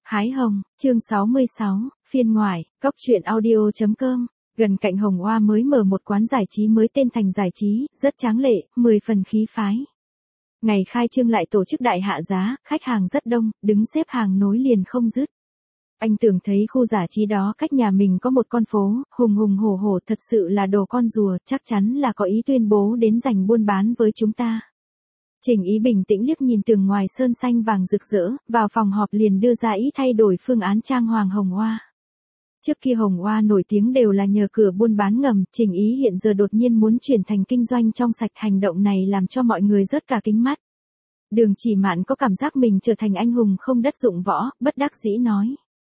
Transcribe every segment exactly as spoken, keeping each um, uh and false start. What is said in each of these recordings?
Hái hồng, chương sáu mươi sáu, phiên ngoại, cóc truyện audio.com. Gần cạnh Hồng Oa mới mở một quán giải trí mới tên Thành Giải Trí, rất tráng lệ, mười phần khí phái. Ngày khai trương lại tổ chức đại hạ giá, khách hàng rất đông, đứng xếp hàng nối liền không dứt. Anh tưởng thấy khu giải trí đó cách nhà mình có một con phố, hùng hùng hổ hổ, thật sự là đồ con rùa, chắc chắn là có ý tuyên bố đến giành buôn bán với chúng ta. Trình Ý bình tĩnh liếc nhìn tường ngoài sơn xanh vàng rực rỡ, vào phòng họp liền đưa ra ý thay đổi phương án trang hoàng Hồng Oa. Trước kia Hồng Oa nổi tiếng đều là nhờ cửa buôn bán ngầm, Trình Ý hiện giờ đột nhiên muốn chuyển thành kinh doanh trong sạch, hành động này làm cho mọi người rớt cả kính mắt. Đường Chỉ Mạn có cảm giác mình trở thành anh hùng không đất dụng võ, bất đắc dĩ nói.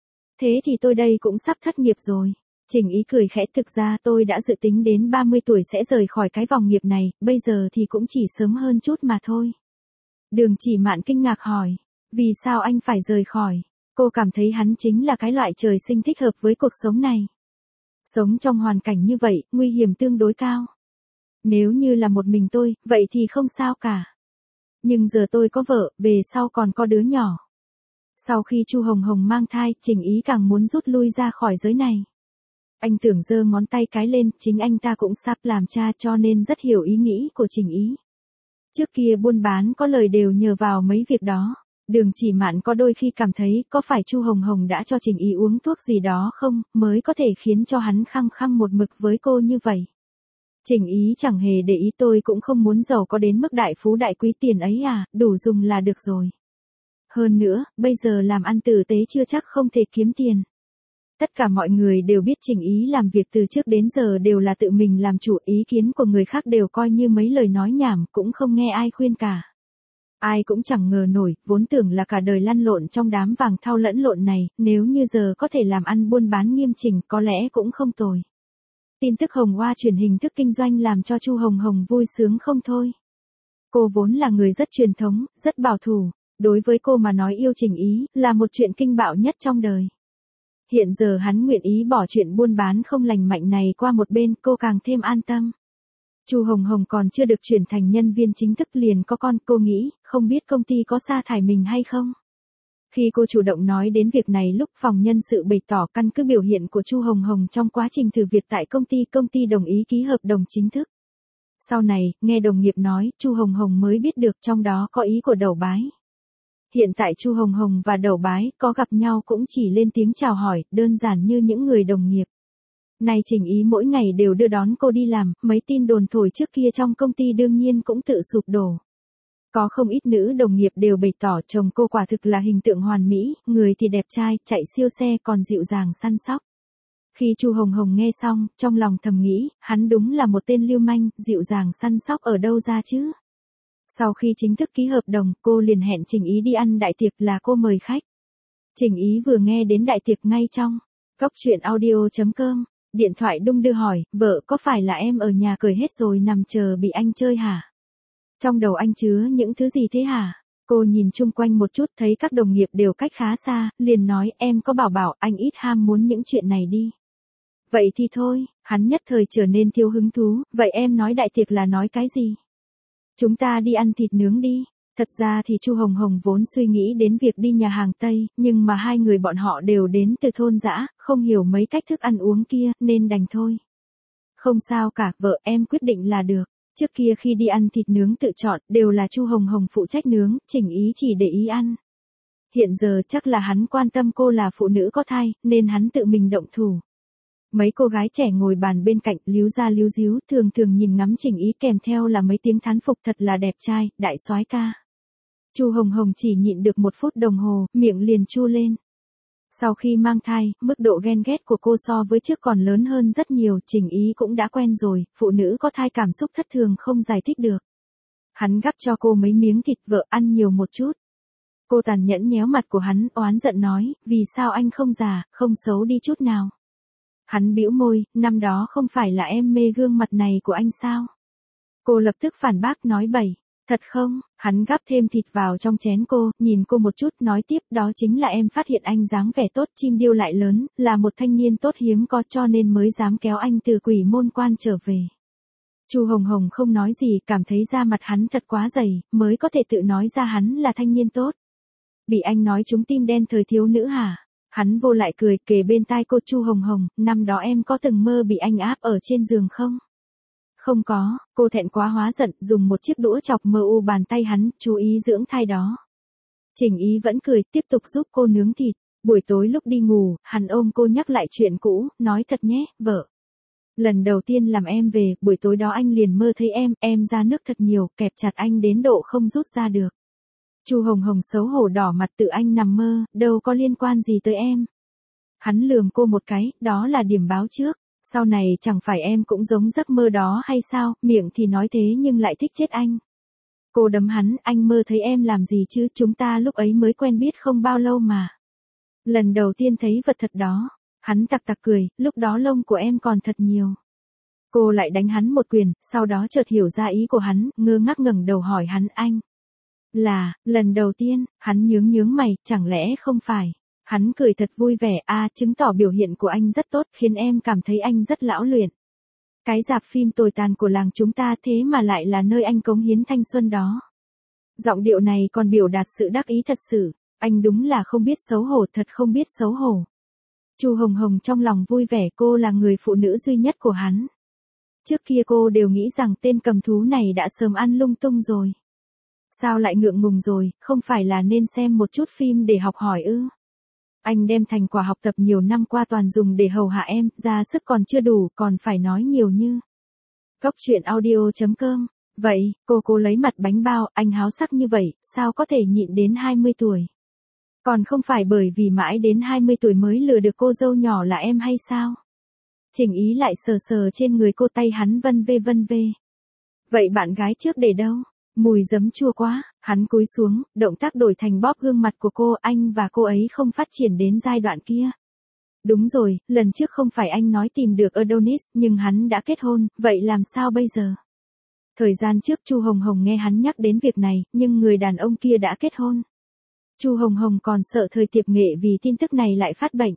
Thế thì tôi đây cũng sắp thất nghiệp rồi. Trình Ý cười khẽ, thực ra tôi đã dự tính đến ba mươi tuổi sẽ rời khỏi cái vòng nghiệp này, bây giờ thì cũng chỉ sớm hơn chút mà thôi. Đường Chỉ Mạn kinh ngạc hỏi, vì sao anh phải rời khỏi? Cô cảm thấy hắn chính là cái loại trời sinh thích hợp với cuộc sống này. Sống trong hoàn cảnh như vậy, nguy hiểm tương đối cao. Nếu như là một mình tôi, vậy thì không sao cả. Nhưng giờ tôi có vợ, về sau còn có đứa nhỏ. Sau khi Chu Hồng Hồng mang thai, Trình Ý càng muốn rút lui ra khỏi giới này. Anh tưởng giơ ngón tay cái lên, chính anh ta cũng sắp làm cha cho nên rất hiểu ý nghĩ của Trình Ý. Trước kia buôn bán có lời đều nhờ vào mấy việc đó. Đường Chỉ Mạn có đôi khi cảm thấy có phải Chu Hồng Hồng đã cho Trình Ý uống thuốc gì đó không, mới có thể khiến cho hắn khăng khăng một mực với cô như vậy. Trình Ý chẳng hề để ý, tôi cũng không muốn giàu có đến mức đại phú đại quý tiền ấy à, đủ dùng là được rồi. Hơn nữa, bây giờ làm ăn tử tế chưa chắc không thể kiếm tiền. Tất cả mọi người đều biết Trình Ý làm việc từ trước đến giờ đều là tự mình làm chủ, ý kiến của người khác đều coi như mấy lời nói nhảm, cũng không nghe ai khuyên cả. Ai cũng chẳng ngờ nổi, vốn tưởng là cả đời lăn lộn trong đám vàng thau lẫn lộn này, nếu như giờ có thể làm ăn buôn bán nghiêm chỉnh có lẽ cũng không tồi. Tin tức Hồng Oa chuyển hình thức kinh doanh làm cho Chu Hồng Hồng vui sướng không thôi. Cô vốn là người rất truyền thống, rất bảo thủ, đối với cô mà nói yêu Trình Ý là một chuyện kinh bạo nhất trong đời. Hiện giờ hắn nguyện ý bỏ chuyện buôn bán không lành mạnh này qua một bên, cô càng thêm an tâm. Chu Hồng Hồng còn chưa được chuyển thành nhân viên chính thức liền có con, cô nghĩ, không biết công ty có sa thải mình hay không. Khi cô chủ động nói đến việc này lúc phòng nhân sự bày tỏ căn cứ biểu hiện của Chu Hồng Hồng trong quá trình thử việc tại công ty, công ty đồng ý ký hợp đồng chính thức. Sau này, nghe đồng nghiệp nói, Chu Hồng Hồng mới biết được trong đó có ý của Đẩu Bái. Hiện tại Chu Hồng Hồng và Đẩu Bái có gặp nhau cũng chỉ lên tiếng chào hỏi, đơn giản như những người đồng nghiệp. Nay Trình Ý mỗi ngày đều đưa đón cô đi làm, mấy tin đồn thổi trước kia trong công ty đương nhiên cũng tự sụp đổ. Có không ít nữ đồng nghiệp đều bày tỏ chồng cô quả thực là hình tượng hoàn mỹ, người thì đẹp trai, chạy siêu xe còn dịu dàng săn sóc. Khi Chu Hồng Hồng nghe xong, trong lòng thầm nghĩ, hắn đúng là một tên lưu manh, dịu dàng săn sóc ở đâu ra chứ? Sau khi chính thức ký hợp đồng, cô liền hẹn Trình Ý đi ăn đại tiệc, là cô mời khách. Trình Ý vừa nghe đến đại tiệc ngay trong cóc truyện audio.com, điện thoại đung đưa hỏi, vợ có phải là em ở nhà cười hết rồi nằm chờ bị anh chơi hả? Trong đầu anh chứa những thứ gì thế hả? Cô nhìn chung quanh một chút thấy các đồng nghiệp đều cách khá xa, liền nói em có bảo bảo anh ít ham muốn những chuyện này đi. Vậy thì thôi, hắn nhất thời trở nên thiếu hứng thú, vậy em nói đại tiệc là nói cái gì? Chúng ta đi ăn thịt nướng đi. Thật ra thì Chu Hồng Hồng vốn suy nghĩ đến việc đi nhà hàng Tây, nhưng mà hai người bọn họ đều đến từ thôn dã, không hiểu mấy cách thức ăn uống kia, nên đành thôi. Không sao cả, vợ em quyết định là được. Trước kia khi đi ăn thịt nướng tự chọn, đều là Chu Hồng Hồng phụ trách nướng, Trình Ý chỉ để ý ăn. Hiện giờ chắc là hắn quan tâm cô là phụ nữ có thai, nên hắn tự mình động thủ. Mấy cô gái trẻ ngồi bàn bên cạnh, líu ra líu díu, thường thường nhìn ngắm Trình Ý kèm theo là mấy tiếng thán phục, thật là đẹp trai, đại soái ca. Chu Hồng Hồng chỉ nhịn được một phút đồng hồ, miệng liền chu lên. Sau khi mang thai, mức độ ghen ghét của cô so với trước còn lớn hơn rất nhiều, Trình Ý cũng đã quen rồi, phụ nữ có thai cảm xúc thất thường không giải thích được. Hắn gắp cho cô mấy miếng thịt, vợ ăn nhiều một chút. Cô tàn nhẫn nhéo mặt của hắn, oán giận nói, vì sao anh không già, không xấu đi chút nào. Hắn bĩu môi, năm đó không phải là em mê gương mặt này của anh sao? Cô lập tức phản bác nói bậy. Thật không? Hắn gắp thêm thịt vào trong chén cô, nhìn cô một chút, nói tiếp, đó chính là em phát hiện anh dáng vẻ tốt, chim điêu lại lớn, là một thanh niên tốt hiếm có cho nên mới dám kéo anh từ quỷ môn quan trở về. Chu Hồng Hồng không nói gì, cảm thấy da mặt hắn thật quá dày, mới có thể tự nói ra hắn là thanh niên tốt. Bị anh nói trúng tim đen thời thiếu nữ hả? Hắn vô lại cười, kề bên tai cô. Chu Hồng Hồng, năm đó em có từng mơ bị anh áp ở trên giường không? Không có, cô thẹn quá hóa giận, dùng một chiếc đũa chọc mờ u bàn tay hắn, chú ý dưỡng thai đó. Trình Ý vẫn cười, tiếp tục giúp cô nướng thịt. Buổi tối lúc đi ngủ, hắn ôm cô nhắc lại chuyện cũ, nói thật nhé, vợ. Lần đầu tiên làm em về, buổi tối đó anh liền mơ thấy em, em ra nước thật nhiều, kẹp chặt anh đến độ không rút ra được. Chu Hồng Hồng xấu hổ đỏ mặt, tự anh nằm mơ, đâu có liên quan gì tới em. Hắn lườm cô một cái, đó là điểm báo trước. Sau này chẳng phải em cũng giống giấc mơ đó hay sao, miệng thì nói thế nhưng lại thích chết anh. Cô đấm hắn, anh mơ thấy em làm gì chứ, chúng ta lúc ấy mới quen biết không bao lâu mà. Lần đầu tiên thấy vật thật đó. Hắn tặc tặc cười, lúc đó lông của em còn thật nhiều. Cô lại đánh hắn một quyền, sau đó chợt hiểu ra ý của hắn, ngơ ngác ngẩng đầu hỏi hắn, anh. Là, lần đầu tiên, hắn nhướng nhướng mày, chẳng lẽ không phải. Hắn cười thật vui vẻ, a, chứng tỏ biểu hiện của anh rất tốt, khiến em cảm thấy anh rất lão luyện. Cái rạp phim tồi tàn của làng chúng ta thế mà lại là nơi anh cống hiến thanh xuân đó. Giọng điệu này còn biểu đạt sự đắc ý thật sự, anh đúng là không biết xấu hổ, thật không biết xấu hổ. Chu Hồng Hồng trong lòng vui vẻ, cô là người phụ nữ duy nhất của hắn. Trước kia cô đều nghĩ rằng tên cầm thú này đã sớm ăn lung tung rồi. Sao lại ngượng ngùng rồi, không phải là nên xem một chút phim để học hỏi ư? Anh đem thành quả học tập nhiều năm qua toàn dùng để hầu hạ em, ra sức còn chưa đủ, còn phải nói nhiều như. Góc truyện audio chấm com. Vậy, cô cố lấy mặt bánh bao, anh háo sắc như vậy, sao có thể nhịn đến hai mươi tuổi? Còn không phải bởi vì mãi đến hai mươi tuổi mới lừa được cô dâu nhỏ là em hay sao? Trình Ý lại sờ sờ trên người cô, tay hắn vân vê vân vê. Vậy bạn gái trước để đâu? Mùi giấm chua quá, hắn cúi xuống, động tác đổi thành bóp gương mặt của cô, anh và cô ấy không phát triển đến giai đoạn kia. Đúng rồi, lần trước không phải anh nói tìm được Adonis, nhưng hắn đã kết hôn, vậy làm sao bây giờ? Thời gian trước Chu Hồng Hồng nghe hắn nhắc đến việc này, nhưng người đàn ông kia đã kết hôn. Chu Hồng Hồng còn sợ Thời Tiệp Nghệ vì tin tức này lại phát bệnh.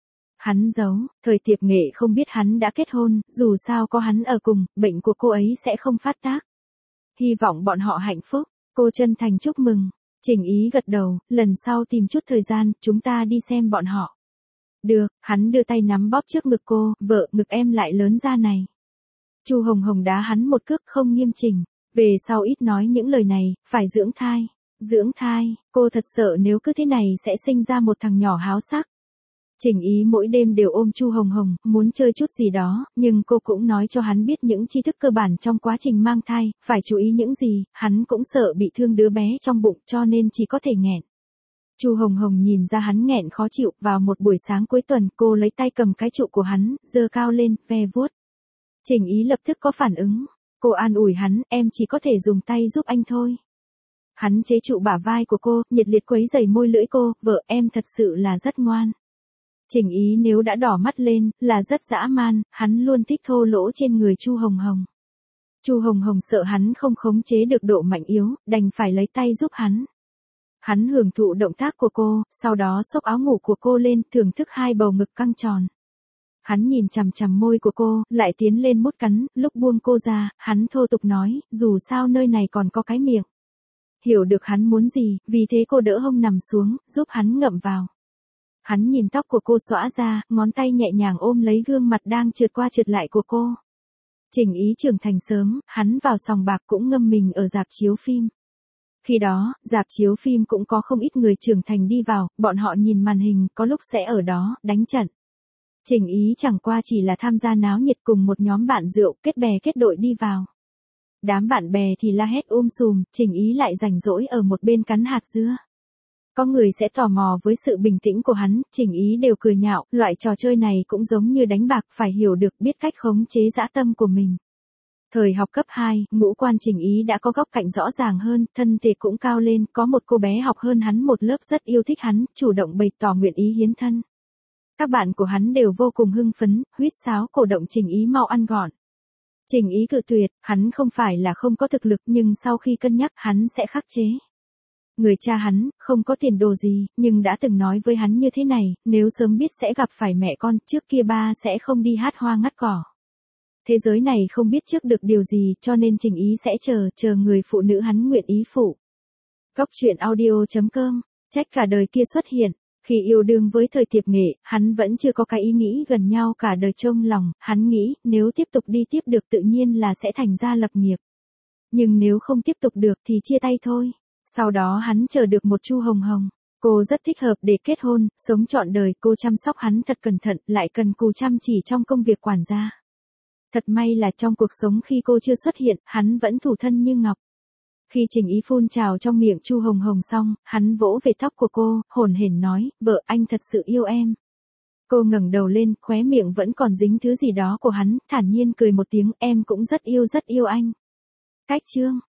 Hắn giấu, Thời Tiệp Nghệ không biết hắn đã kết hôn, dù sao có hắn ở cùng, bệnh của cô ấy sẽ không phát tác. Hy vọng bọn họ hạnh phúc, cô chân thành chúc mừng. Trình Ý gật đầu, lần sau tìm chút thời gian, chúng ta đi xem bọn họ. Được, hắn đưa tay nắm bóp trước ngực cô, vợ, ngực em lại lớn ra này. Chu Hồng Hồng đá hắn một cước không nghiêm chỉnh, về sau ít nói những lời này, phải dưỡng thai. Dưỡng thai, cô thật sợ nếu cứ thế này sẽ sinh ra một thằng nhỏ háo sắc. Trình Ý mỗi đêm đều ôm Chu Hồng Hồng, muốn chơi chút gì đó, nhưng cô cũng nói cho hắn biết những tri thức cơ bản trong quá trình mang thai, phải chú ý những gì, hắn cũng sợ bị thương đứa bé trong bụng cho nên chỉ có thể nghẹn. Chu Hồng Hồng nhìn ra hắn nghẹn khó chịu, vào một buổi sáng cuối tuần cô lấy tay cầm cái trụ của hắn, giơ cao lên, ve vuốt. Trình Ý lập tức có phản ứng, cô an ủi hắn, em chỉ có thể dùng tay giúp anh thôi. Hắn chế trụ bả vai của cô, nhiệt liệt quấy rầy môi lưỡi cô, vợ em thật sự là rất ngoan. Trình Ý nếu đã đỏ mắt lên, là rất dã man, hắn luôn thích thô lỗ trên người Chu Hồng Hồng. Chu Hồng Hồng sợ hắn không khống chế được độ mạnh yếu, đành phải lấy tay giúp hắn. Hắn hưởng thụ động tác của cô, sau đó xốc áo ngủ của cô lên, thưởng thức hai bầu ngực căng tròn. Hắn nhìn chằm chằm môi của cô, lại tiến lên mút cắn, lúc buông cô ra, hắn thô tục nói, dù sao nơi này còn có cái miệng. Hiểu được hắn muốn gì, vì thế cô đỡ hông nằm xuống, giúp hắn ngậm vào. Hắn nhìn tóc của cô xõa ra, ngón tay nhẹ nhàng ôm lấy gương mặt đang trượt qua trượt lại của cô. Trình Ý trưởng thành sớm, hắn vào sòng bạc cũng ngâm mình ở rạp chiếu phim. Khi đó, rạp chiếu phim cũng có không ít người trưởng thành đi vào, bọn họ nhìn màn hình, có lúc sẽ ở đó, đánh trận. Trình Ý chẳng qua chỉ là tham gia náo nhiệt cùng một nhóm bạn rượu, kết bè kết đội đi vào. Đám bạn bè thì la hét um sùm, Trình Ý lại rảnh rỗi ở một bên cắn hạt dưa. Có người sẽ tò mò với sự bình tĩnh của hắn, Trình Ý đều cười nhạo, loại trò chơi này cũng giống như đánh bạc, phải hiểu được biết cách khống chế dã tâm của mình. Thời học cấp hai, ngũ quan Trình Ý đã có góc cạnh rõ ràng hơn, thân thể cũng cao lên, có một cô bé học hơn hắn một lớp rất yêu thích hắn, chủ động bày tỏ nguyện ý hiến thân. Các bạn của hắn đều vô cùng hưng phấn, huýt sáo cổ động Trình Ý mau ăn gọn. Trình Ý cự tuyệt, hắn không phải là không có thực lực nhưng sau khi cân nhắc hắn sẽ khắc chế. Người cha hắn, không có tiền đồ gì, nhưng đã từng nói với hắn như thế này, nếu sớm biết sẽ gặp phải mẹ con, trước kia ba sẽ không đi hát hoa ngắt cỏ. Thế giới này không biết trước được điều gì cho nên Trình Ý sẽ chờ, chờ người phụ nữ hắn nguyện ý phụ. Góc truyện audio chấm com Trách cả đời kia xuất hiện. Khi yêu đương với thời Tiệp Nghệ, hắn vẫn chưa có cái ý nghĩ gần nhau cả đời trong lòng, hắn nghĩ nếu tiếp tục đi tiếp được tự nhiên là sẽ thành ra lập nghiệp. Nhưng nếu không tiếp tục được thì chia tay thôi. Sau đó hắn chờ được một Chu Hồng Hồng. Cô rất thích hợp để kết hôn, sống trọn đời, cô chăm sóc hắn thật cẩn thận, lại cần cù chăm chỉ trong công việc quản gia. Thật may là trong cuộc sống khi cô chưa xuất hiện, hắn vẫn thủ thân như ngọc. Khi Trình Ý phun trào trong miệng Chu Hồng Hồng xong, hắn vỗ về tóc của cô, hổn hển nói, vợ anh thật sự yêu em. Cô ngẩng đầu lên, khóe miệng vẫn còn dính thứ gì đó của hắn, thản nhiên cười một tiếng, em cũng rất yêu rất yêu anh. Cách chương